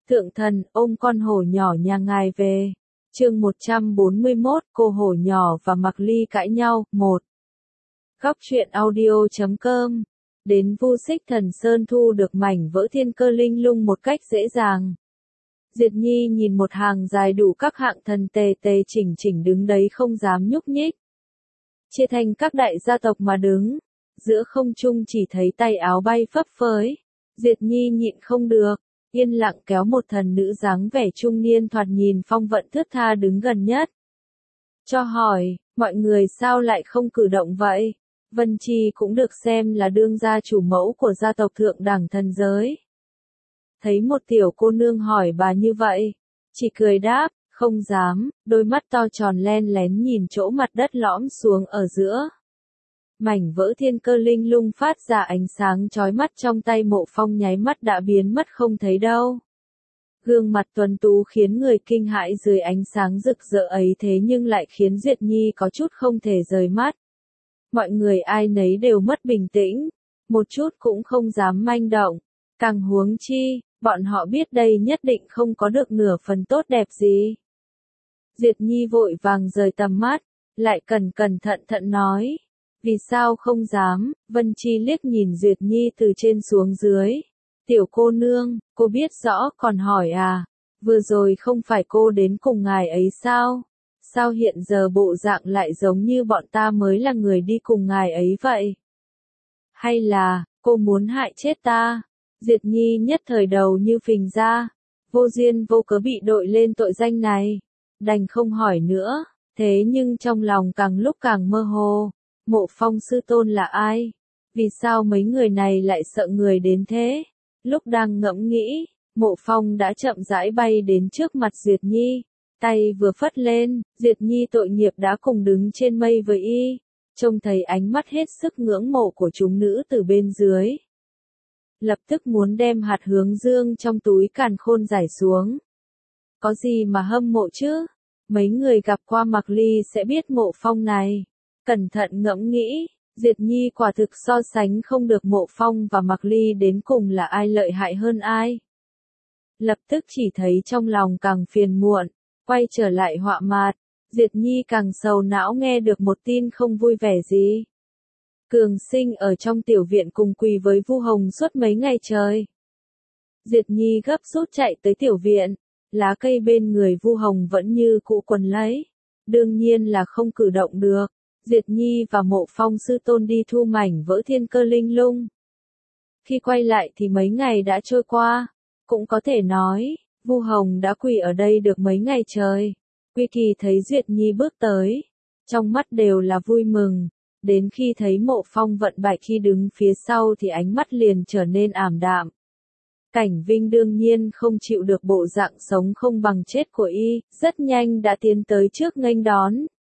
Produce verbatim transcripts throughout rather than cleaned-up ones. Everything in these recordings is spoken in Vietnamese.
Thượng thần, ôm con hổ nhỏ nhà ngài về. Chương một trăm bốn mươi mốt, cô hổ nhỏ và Mạc Ly cãi nhau, một. Góc truyện audio chấm com. Đến Vu Xích Thần Sơn thu được mảnh vỡ thiên cơ linh lung một cách dễ dàng. Diệt Nhi nhìn một hàng dài đủ các hạng thần tề tề chỉnh chỉnh đứng đấy không dám nhúc nhích. Chia thành các đại gia tộc mà đứng. Giữa không trung chỉ thấy tay áo bay phấp phới. Diệt Nhi nhịn không được. Yên lặng kéo một thần nữ dáng vẻ trung niên thoạt nhìn phong vận thướt tha đứng gần nhất. Cho hỏi, mọi người sao lại không cử động vậy? Vân Chi cũng được xem là đương gia chủ mẫu của gia tộc thượng đẳng thần giới. Thấy một tiểu cô nương hỏi bà như vậy, chỉ cười đáp, không dám, đôi mắt to tròn len lén nhìn chỗ mặt đất lõm xuống ở giữa. Mảnh vỡ thiên cơ linh lung phát ra ánh sáng chói mắt trong tay Mộ Phong nháy mắt đã biến mất không thấy đâu. Gương mặt tuấn tú khiến người kinh hãi dưới ánh sáng rực rỡ ấy thế nhưng lại khiến Duyệt Nhi có chút không thể rời mắt. Mọi người ai nấy đều mất bình tĩnh, một chút cũng không dám manh động, càng huống chi, bọn họ biết đây nhất định không có được nửa phần tốt đẹp gì. Duyệt Nhi vội vàng rời tầm mắt, lại cẩn cẩn thận thận nói. Vì sao không dám? Vân Chi liếc nhìn Duyệt Nhi từ trên xuống dưới. Tiểu cô nương, cô biết rõ còn hỏi à? Vừa rồi không phải cô đến cùng ngài ấy sao? Sao hiện giờ bộ dạng lại giống như bọn ta mới là người đi cùng ngài ấy vậy? Hay là, cô muốn hại chết ta? Duyệt Nhi nhất thời đầu như phình ra. Vô duyên vô cớ bị đội lên tội danh này. Đành không hỏi nữa. Thế nhưng trong lòng càng lúc càng mơ hồ. Mộ Phong sư tôn là ai? Vì sao mấy người này lại sợ người đến thế? Lúc đang ngẫm nghĩ, Mộ Phong đã chậm rãi bay đến trước mặt Duyệt Nhi. Tay vừa phất lên, Duyệt Nhi tội nghiệp đã cùng đứng trên mây với y. Trông thấy ánh mắt hết sức ngưỡng mộ của chúng nữ từ bên dưới. Lập tức muốn đem hạt hướng dương trong túi càn khôn giải xuống. Có gì mà hâm mộ chứ? Mấy người gặp qua Mạc Ly sẽ biết Mộ Phong này. Cẩn thận ngẫm nghĩ, Diệt Nhi quả thực so sánh không được Mộ Phong và Mạc Ly đến cùng là ai lợi hại hơn ai. Lập tức chỉ thấy trong lòng càng phiền muộn, quay trở lại họa mặt, Diệt Nhi càng sầu não nghe được một tin không vui vẻ gì. Cường Sinh ở trong tiểu viện cùng quỳ với Vu Hồng suốt mấy ngày trời. Diệt Nhi gấp rút chạy tới tiểu viện, lá cây bên người Vu Hồng vẫn như cũ quấn lấy, đương nhiên là không cử động được. Diệt Nhi và Mộ Phong sư tôn đi thu mảnh vỡ thiên cơ linh lung. Khi quay lại thì mấy ngày đã trôi qua, cũng có thể nói, Vu Hồng đã quỳ ở đây được mấy ngày trời. Quy Kỳ thấy Duyệt Nhi bước tới, trong mắt đều là vui mừng, đến khi thấy Mộ Phong vận bại khi đứng phía sau thì ánh mắt liền trở nên ảm đạm. Cảnh Vinh đương nhiên không chịu được bộ dạng sống không bằng chết của y, rất nhanh đã tiến tới trước nghênh đón.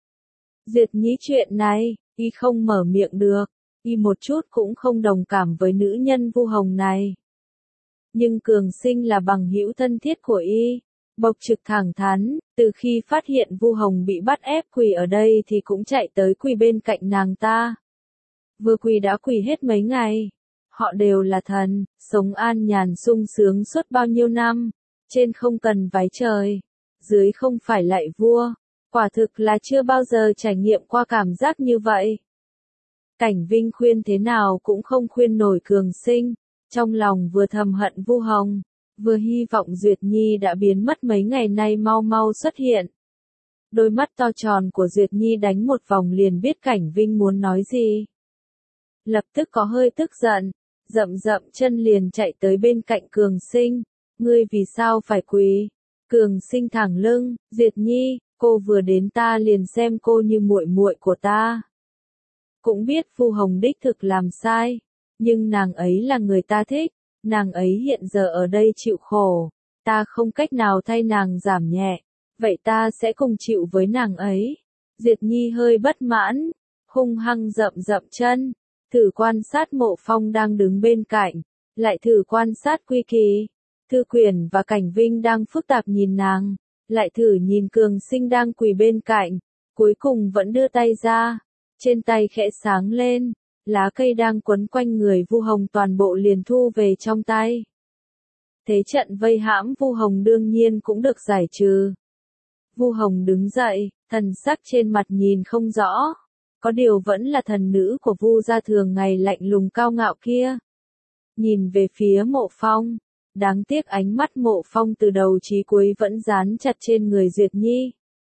Diệt Nhi chuyện này, y không mở miệng được, y một chút cũng không đồng cảm với nữ nhân Vu Hồng này. Nhưng Cường Sinh là bằng hữu thân thiết của y, bộc trực thẳng thắn, từ khi phát hiện Vu Hồng bị bắt ép quỳ ở đây thì cũng chạy tới quỳ bên cạnh nàng ta. Vừa quỳ đã quỳ hết mấy ngày, họ đều là thần, sống an nhàn sung sướng suốt bao nhiêu năm, trên không cần váy trời, dưới không phải lại vua. Quả thực là chưa bao giờ trải nghiệm qua cảm giác như vậy. Cảnh Vinh khuyên thế nào cũng không khuyên nổi Cường Sinh, trong lòng vừa thầm hận Vu Hồng, vừa hy vọng Duyệt Nhi đã biến mất mấy ngày nay mau mau xuất hiện. Đôi mắt to tròn của Duyệt Nhi đánh một vòng liền biết Cảnh Vinh muốn nói gì. Lập tức có hơi tức giận, rậm rậm chân liền chạy tới bên cạnh Cường Sinh, ngươi vì sao phải quỳ? Cường Sinh thẳng lưng, Duyệt Nhi, cô vừa đến ta liền xem cô như muội muội của ta. Cũng biết Vu Hồng đích thực làm sai, nhưng nàng ấy là người ta thích, nàng ấy hiện giờ ở đây chịu khổ, ta không cách nào thay nàng giảm nhẹ, vậy ta sẽ cùng chịu với nàng ấy. Diệt Nhi hơi bất mãn, hung hăng rậm rậm chân, thử quan sát Mộ Phong đang đứng bên cạnh, lại thử quan sát Quy Kỳ, Thư Quyền và Cảnh Vinh đang phức tạp nhìn nàng. Lại thử nhìn Cường Sinh đang quỳ bên cạnh, cuối cùng vẫn đưa tay ra, trên tay khẽ sáng lên, lá cây đang quấn quanh người Vu Hồng toàn bộ liền thu về trong tay. Thế trận vây hãm Vu Hồng đương nhiên cũng được giải trừ. Vu Hồng đứng dậy, thần sắc trên mặt nhìn không rõ. Có điều vẫn là thần nữ của Vu gia thường ngày lạnh lùng cao ngạo kia. Nhìn về phía Mộ Phong. Đáng tiếc ánh mắt Mộ Phong từ đầu chí cuối vẫn dán chặt trên người Duyệt Nhi.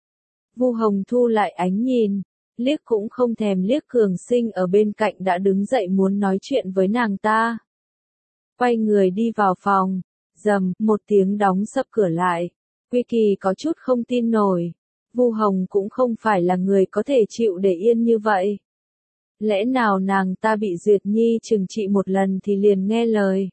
Vu Hồng thu lại ánh nhìn. Liếc cũng không thèm liếc Cường Sinh ở bên cạnh đã đứng dậy muốn nói chuyện với nàng ta. Quay người đi vào phòng. Rầm, một tiếng đóng sập cửa lại. Quy Kỳ có chút không tin nổi. Vu Hồng cũng không phải là người có thể chịu để yên như vậy. Lẽ nào nàng ta bị Duyệt Nhi trừng trị một lần thì liền nghe lời.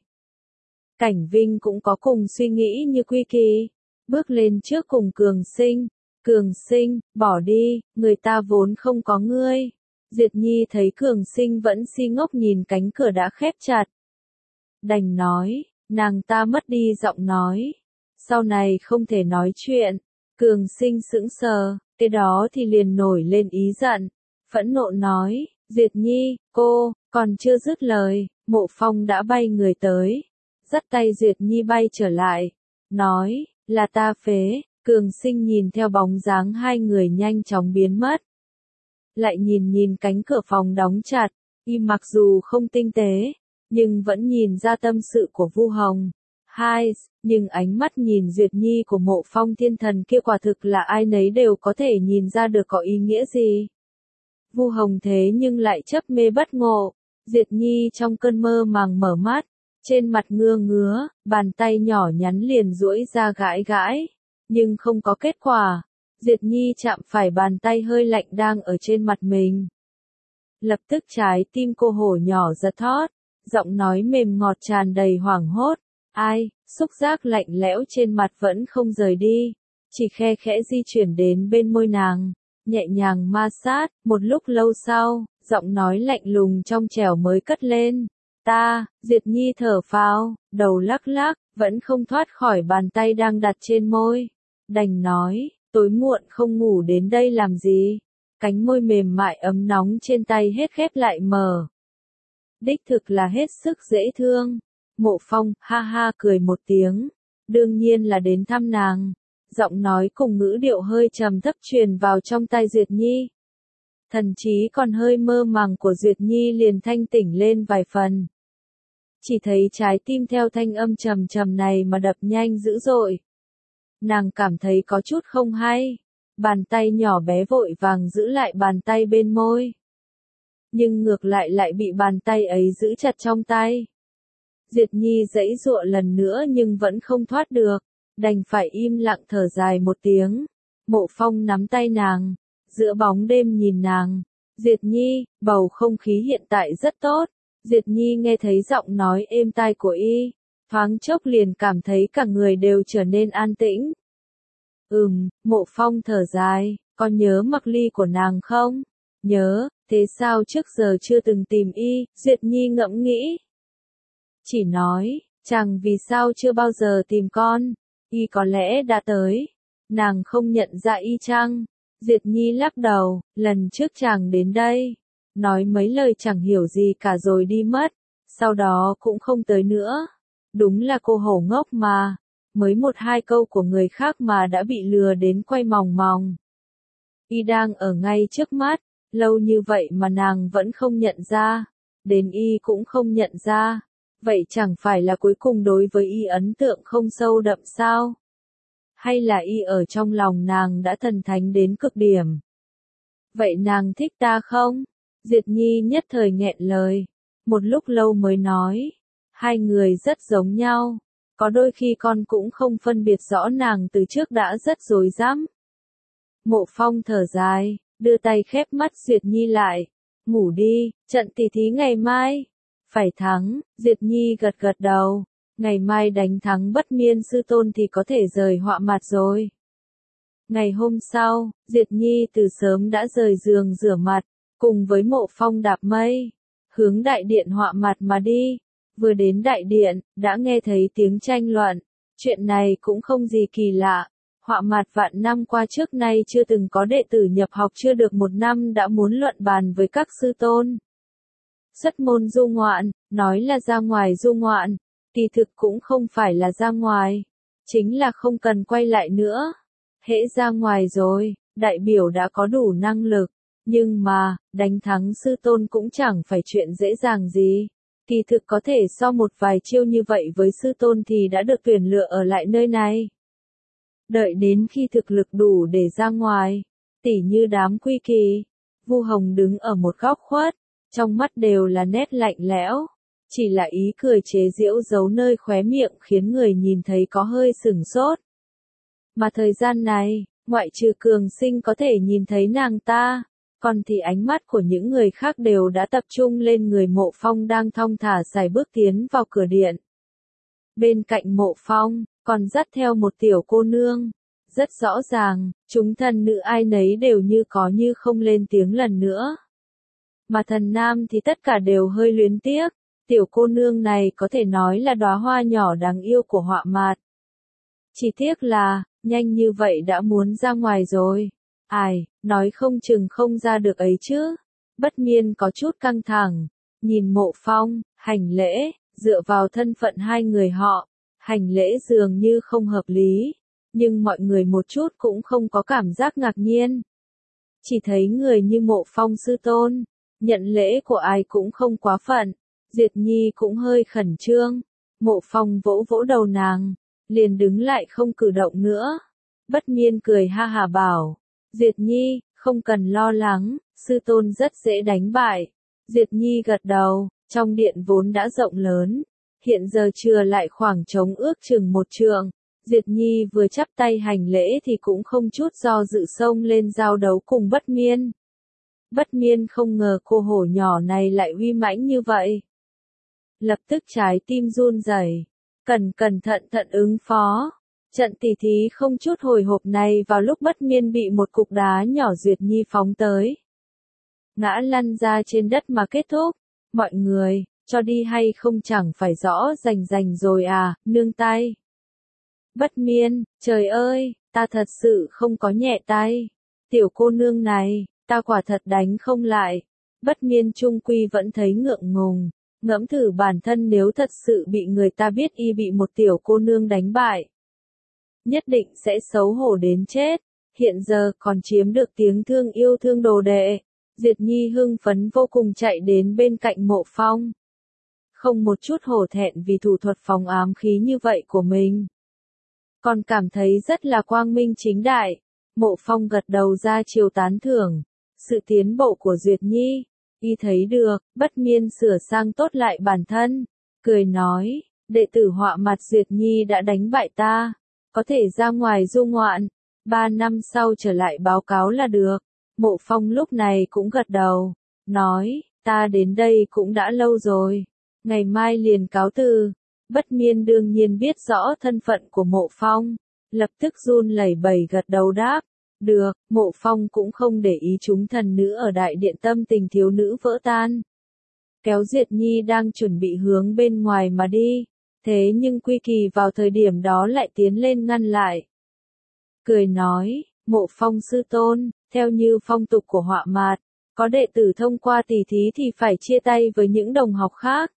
Cảnh Vinh cũng có cùng suy nghĩ như Quy Kỳ. Bước lên trước cùng Cường Sinh. Cường Sinh, bỏ đi, người ta vốn không có ngươi. Duyệt Nhi thấy Cường Sinh vẫn si ngốc nhìn cánh cửa đã khép chặt. Đành nói, nàng ta mất đi giọng nói. Sau này không thể nói chuyện. Cường Sinh sững sờ, cái đó thì liền nổi lên ý giận. Phẫn nộ nói, Duyệt Nhi, cô, còn chưa dứt lời, Mộ Phong đã bay người tới. Dắt tay Duyệt Nhi bay trở lại. Nói, là ta phế. Cường Sinh nhìn theo bóng dáng hai người nhanh chóng biến mất. Lại nhìn nhìn cánh cửa phòng đóng chặt. Y mặc dù không tinh tế, nhưng vẫn nhìn ra tâm sự của Vu Hồng. Hai, nhưng ánh mắt nhìn Duyệt Nhi của Mộ Phong thiên thần kia quả thực là ai nấy đều có thể nhìn ra được có ý nghĩa gì. Vu Hồng thế nhưng lại chấp mê bất ngộ. Duyệt Nhi trong cơn mơ màng mở mắt, trên mặt ngưa ngứa, bàn tay nhỏ nhắn liền duỗi ra gãi gãi, nhưng không có kết quả. Duyệt Nhi chạm phải bàn tay hơi lạnh đang ở trên mặt mình. Lập tức trái tim cô hổ nhỏ giật thót, giọng nói mềm ngọt tràn đầy hoảng hốt. Ai, xúc giác lạnh lẽo trên mặt vẫn không rời đi, chỉ khe khẽ di chuyển đến bên môi nàng, nhẹ nhàng ma sát. Một lúc lâu sau, giọng nói lạnh lùng trong trẻo mới cất lên. Ta, Duyệt Nhi thở phào, đầu lắc lắc, vẫn không thoát khỏi bàn tay đang đặt trên môi. Đành nói, tối muộn không ngủ đến đây làm gì? Cánh môi mềm mại ấm nóng trên tay hết khép lại mở. Đích thực là hết sức dễ thương. Mộ Phong, ha ha cười một tiếng. Đương nhiên là đến thăm nàng. Giọng nói cùng ngữ điệu hơi trầm thấp truyền vào trong tai Duyệt Nhi. Thần trí còn hơi mơ màng của Duyệt Nhi liền thanh tỉnh lên vài phần. Chỉ thấy trái tim theo thanh âm trầm trầm này mà đập nhanh dữ dội. Nàng cảm thấy có chút không hay. Bàn tay nhỏ bé vội vàng giữ lại bàn tay bên môi. Nhưng ngược lại lại bị bàn tay ấy giữ chặt trong tay. Duyệt Nhi giãy giụa lần nữa nhưng vẫn không thoát được. Đành phải im lặng thở dài một tiếng. Mộ Phong nắm tay nàng. Giữa bóng đêm nhìn nàng. Duyệt Nhi, bầu không khí hiện tại rất tốt. Duyệt Nhi nghe thấy giọng nói êm tai của y. Thoáng chốc liền cảm thấy cả người đều trở nên an tĩnh. Ừm, Mộ Phong thở dài, con nhớ Mặc Ly của nàng không? Nhớ, thế sao trước giờ chưa từng tìm y? Duyệt Nhi ngẫm nghĩ. Chỉ nói, chàng vì sao chưa bao giờ tìm con? Y có lẽ đã tới. Nàng không nhận ra y chăng? Duyệt Nhi lắc đầu, lần trước chàng đến đây. Nói mấy lời chẳng hiểu gì cả rồi đi mất. Sau đó cũng không tới nữa. Đúng là cô hổ ngốc mà. Mới một hai câu của người khác mà đã bị lừa đến quay mòng mòng. Y đang ở ngay trước mắt. Lâu như vậy mà nàng vẫn không nhận ra. Đến y cũng không nhận ra. Vậy chẳng phải là cuối cùng đối với y ấn tượng không sâu đậm sao? Hay là y ở trong lòng nàng đã thần thánh đến cực điểm? Vậy nàng thích ta không? Duyệt Nhi nhất thời nghẹn lời. Một lúc lâu mới nói. Hai người rất giống nhau. Có đôi khi con cũng không phân biệt rõ nàng từ trước đã rất rối rắm. Mộ Phong thở dài, đưa tay khép mắt Duyệt Nhi lại. Ngủ đi, trận tỷ thí ngày mai. Phải thắng, Duyệt Nhi gật gật đầu. Ngày mai đánh thắng Bất Miên sư tôn thì có thể rời họa mặt rồi. Ngày hôm sau, Duyệt Nhi từ sớm đã rời giường rửa mặt, cùng với Mộ Phong đạp mây, hướng đại điện họa mặt mà đi. Vừa đến đại điện, đã nghe thấy tiếng tranh luận. Chuyện này cũng không gì kỳ lạ. Họa mặt vạn năm qua trước nay chưa từng có đệ tử nhập học chưa được một năm đã muốn luận bàn với các sư tôn. Xuất môn du ngoạn, nói là ra ngoài du ngoạn, Kỳ thực cũng không phải là ra ngoài, chính là không cần quay lại nữa. Hễ ra ngoài rồi, đại biểu đã có đủ năng lực, nhưng mà, đánh thắng sư tôn cũng chẳng phải chuyện dễ dàng gì. Kỳ thực có thể so một vài chiêu như vậy với sư tôn thì đã được tuyển lựa ở lại nơi này. Đợi đến khi thực lực đủ để ra ngoài, tỉ như đám Quy Kỳ, Vu Hồng đứng ở một góc khuất, trong mắt đều là nét lạnh lẽo, chỉ là ý cười chế giễu giấu nơi khóe miệng khiến người nhìn thấy có hơi sửng sốt. Mà thời gian này, ngoại trừ Cường Sinh có thể nhìn thấy nàng ta, còn thì ánh mắt của những người khác đều đã tập trung lên người Mộ Phong đang thong thả sải bước tiến vào cửa điện. Bên cạnh Mộ Phong, còn dắt theo một tiểu cô nương. Rất rõ ràng, chúng thần nữ ai nấy đều như có như không lên tiếng lần nữa. Mà thần nam thì tất cả đều hơi luyến tiếc, tiểu cô nương này có thể nói là đóa hoa nhỏ đáng yêu của họa mạt. Chỉ tiếc là, nhanh như vậy đã muốn ra ngoài rồi. Ai, nói không chừng không ra được ấy chứ. Bất Miên có chút căng thẳng, nhìn Mộ Phong, hành lễ, dựa vào thân phận hai người họ, hành lễ dường như không hợp lý, nhưng mọi người một chút cũng không có cảm giác ngạc nhiên. Chỉ thấy người như Mộ Phong sư tôn, nhận lễ của ai cũng không quá phận, Duyệt Nhi cũng hơi khẩn trương, Mộ Phong vỗ vỗ đầu nàng, liền đứng lại không cử động nữa. Bất Miên cười ha hà bảo, Duyệt Nhi, không cần lo lắng, sư tôn rất dễ đánh bại. Duyệt Nhi gật đầu, trong điện vốn đã rộng lớn, hiện giờ chừa lại khoảng trống ước chừng một trượng. Duyệt Nhi vừa chắp tay hành lễ thì cũng không chút do dự xông lên giao đấu cùng Bất Miên. Bất Miên không ngờ cô hổ nhỏ này lại uy mãnh như vậy. Lập tức trái tim run rẩy, cần cẩn thận thận ứng phó. Trận tỉ thí không chút hồi hộp này vào lúc Bất Miên bị một cục đá nhỏ Duyệt Nhi phóng tới. Ngã lăn ra trên đất mà kết thúc. Mọi người, cho đi hay không chẳng phải rõ rành rành rồi à, nương tay. Bất Miên, trời ơi, ta thật sự không có nhẹ tay. Tiểu cô nương này, ta quả thật đánh không lại. Bất Miên trung quy vẫn thấy ngượng ngùng, ngẫm thử bản thân nếu thật sự bị người ta biết y bị một tiểu cô nương đánh bại. Nhất định sẽ xấu hổ đến chết, hiện giờ còn chiếm được tiếng thương yêu thương đồ đệ. Duyệt Nhi hưng phấn vô cùng chạy đến bên cạnh Mộ Phong. Không một chút hổ thẹn vì thủ thuật phóng ám khí như vậy của mình. Còn cảm thấy rất là quang minh chính đại. Mộ Phong gật đầu ra chiều tán thưởng. Sự tiến bộ của Duyệt Nhi, y thấy được, Bất Miên sửa sang tốt lại bản thân. Cười nói, đệ tử họa mặt Duyệt Nhi đã đánh bại ta. Có thể ra ngoài du ngoạn. Ba năm sau trở lại báo cáo là được. Mộ Phong lúc này cũng gật đầu. Nói, ta đến đây cũng đã lâu rồi. Ngày mai liền cáo từ. Bất Miên đương nhiên biết rõ thân phận của Mộ Phong, lập tức run lẩy bẩy gật đầu đáp, được. Mộ Phong cũng không để ý chúng thần nữ ở đại điện tâm tình thiếu nữ vỡ tan. Kéo Duyệt Nhi đang chuẩn bị hướng bên ngoài mà đi, thế nhưng Quy Kỳ vào thời điểm đó lại tiến lên ngăn lại. Cười nói, Mộ Phong sư tôn, theo như phong tục của họa mạt, có đệ tử thông qua tỉ thí thì phải chia tay với những đồng học khác.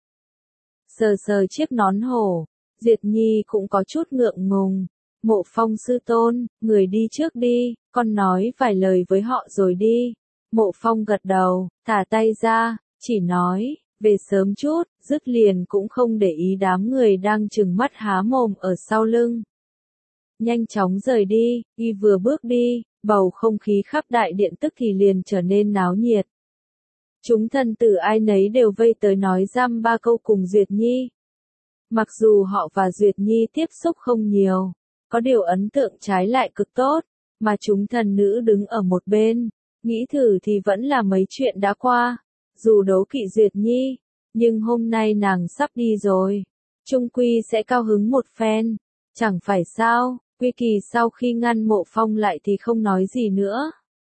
Sờ sờ chiếc nón hổ, Duyệt Nhi cũng có chút ngượng ngùng. Mộ Phong sư tôn, người đi trước đi, con nói vài lời với họ rồi đi. Mộ Phong gật đầu, thả tay ra, chỉ nói, về sớm chút, dứt liền cũng không để ý đám người đang trừng mắt há mồm ở sau lưng. Nhanh chóng rời đi, y vừa bước đi, bầu không khí khắp đại điện tức thì liền trở nên náo nhiệt. Chúng thần tử ai nấy đều vây tới nói dăm ba câu cùng Duyệt Nhi. Mặc dù họ và Duyệt Nhi tiếp xúc không nhiều, có điều ấn tượng trái lại cực tốt, mà chúng thần nữ đứng ở một bên, nghĩ thử thì vẫn là mấy chuyện đã qua. Dù đấu kỵ Duyệt Nhi, nhưng hôm nay nàng sắp đi rồi, chung quy sẽ cao hứng một phen. Chẳng phải sao, Quy Kỳ sau khi ngăn Mộ Phong lại thì không nói gì nữa.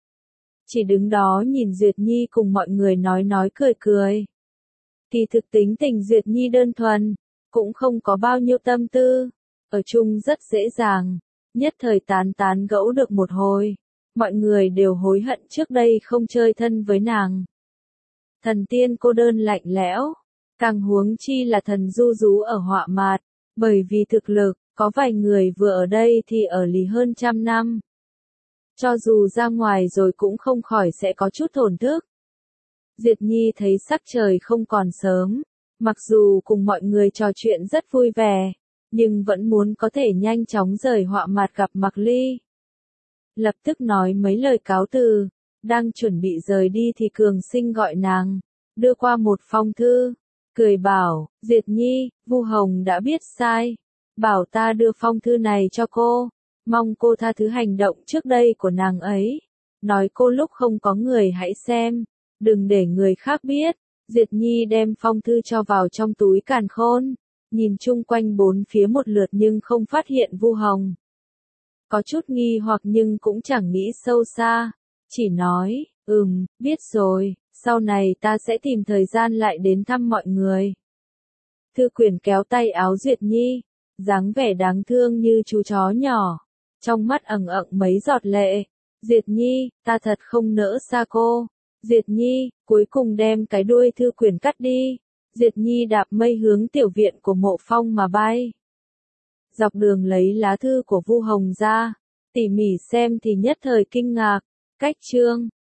Chỉ đứng đó nhìn Duyệt Nhi cùng mọi người nói nói cười cười. Kỳ thực tính tình Duyệt Nhi đơn thuần, cũng không có bao nhiêu tâm tư, ở chung rất dễ dàng, nhất thời tán tán gẫu được một hồi, mọi người đều hối hận trước đây không chơi thân với nàng. Thần tiên cô đơn lạnh lẽo, Càng huống chi là thần du rú ở họa mạt, bởi vì thực lực, có vài người vừa ở đây thì ở lì hơn trăm năm. Cho dù ra ngoài rồi cũng không khỏi sẽ có chút thổn thức. Diệt Nhi thấy sắc trời không còn sớm, mặc dù cùng mọi người trò chuyện rất vui vẻ, nhưng vẫn muốn có thể nhanh chóng rời họa mạt gặp Mạc Ly. Lập tức nói mấy lời cáo từ, đang chuẩn bị rời đi thì Cường Sinh gọi nàng, đưa qua một phong thư, cười bảo, Diệt Nhi, Vu Hồng đã biết sai, bảo ta đưa phong thư này cho cô, mong cô tha thứ hành động trước đây của nàng ấy, nói cô lúc không có người hãy xem, đừng để người khác biết. Diệt Nhi đem phong thư cho vào trong túi càn khôn, nhìn chung quanh bốn phía một lượt nhưng không phát hiện Vu Hồng. Có chút nghi hoặc nhưng cũng chẳng nghĩ sâu xa, chỉ nói, ừm, biết rồi, sau này ta sẽ tìm thời gian lại đến thăm mọi người. Thư quyển kéo tay áo Diệt Nhi, dáng vẻ đáng thương như chú chó nhỏ, trong mắt ẩn ẩn mấy giọt lệ. Diệt Nhi, ta thật không nỡ xa cô. Diệt Nhi, cuối cùng đem cái đuôi thư quyển cắt đi. Diệt Nhi đạp mây hướng tiểu viện của Mộ Phong mà bay. Dọc đường lấy lá thư của Vu Hồng ra, tỉ mỉ xem thì nhất thời kinh ngạc. Cách chương